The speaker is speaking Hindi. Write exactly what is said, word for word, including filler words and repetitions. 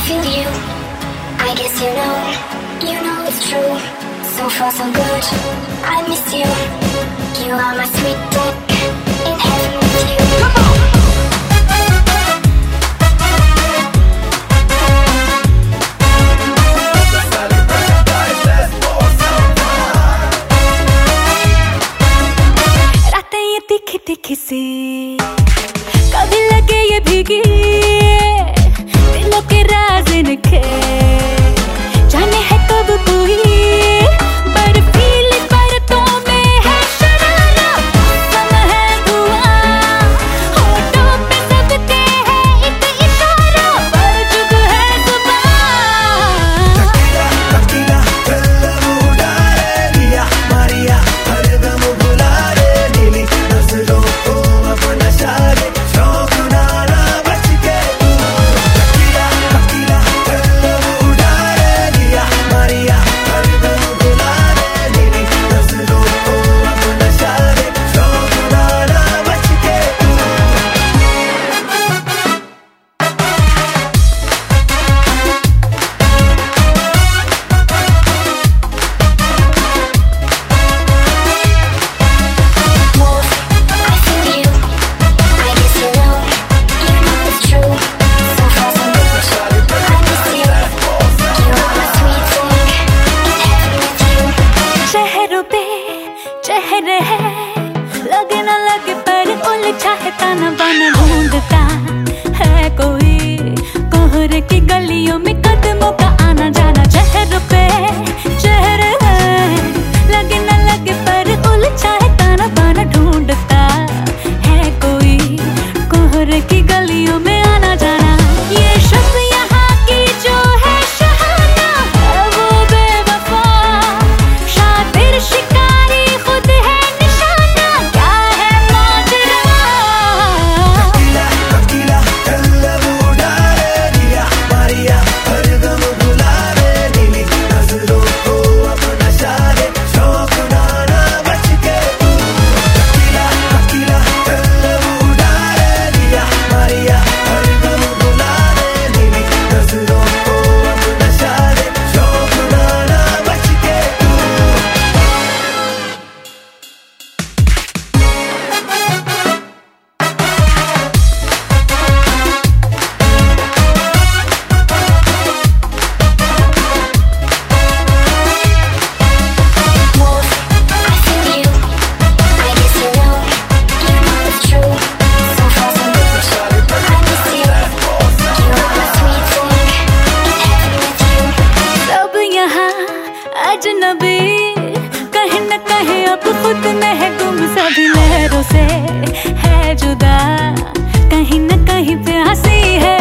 feel you. I guess you know, you know it's true. So far so good, I miss you. You are my sweet dick, in heaven with you. Come on! रातें ये तीखी तीखी सी, कभी लगे ये भीगी, दिलों के राज इनके जाने है कब कोई। बड़ फील परतों में है शरारा, सम है धुआं, होठों पे सबके है एक इशारा, पर चुप है जुबान। टकीला टकीला कल्लम उड़ाए दिया मारिया, हरदम बुला रे नीली नजरों को अपना शारे, शौक नाना बच के तू। टकीला टकीला कल्लम उड़ाए दिया मारिया, हरदम बुला रे नीली नजरों को अपना शारे, शौक नाना बच के तू। Move, I feel you. I guess you know, you know it's true. So far so good, I miss you. You are my sweet thing, in heaven with you. चेहरों पे चेहरे है, लगे न लगे पर उलझा है ताना बाना, ढूंढता है कोई कोहरे की गलियों में कदमों का आना जाना। चेहरों पे चेहरे है, लगे न लगे पर उलझा है ताना बाना, ढूंढता है कोई कोहरे की गलियों में आना जाना। ये शब्द यहाँ की जो है शहाना, है वो बेवफा, शातिर शिकारी खुद है निशाना, क्या है माजरा। टकीला टकीला कल्लम उड़ाए दिया मारिया, हरदम बुला रे नीली नजरों को अपना शारे, शौक नाना बच के तू। टकीला टकीला कल्लम उड़ाए दिया मारिया, हरदम बुला रे नीली नजरों को अपना शारे, शौक नाना बच के तू। Move, I feel you. I guess you know, you know it's true. So far so good, I miss you. You are my sweet thing, in heaven with you. सब यहाँ अजनबी, कहीं न कहीं अब खुद में है गुम, सभी लहरों से है जुदा, कहीं न कहीं पे हंसी है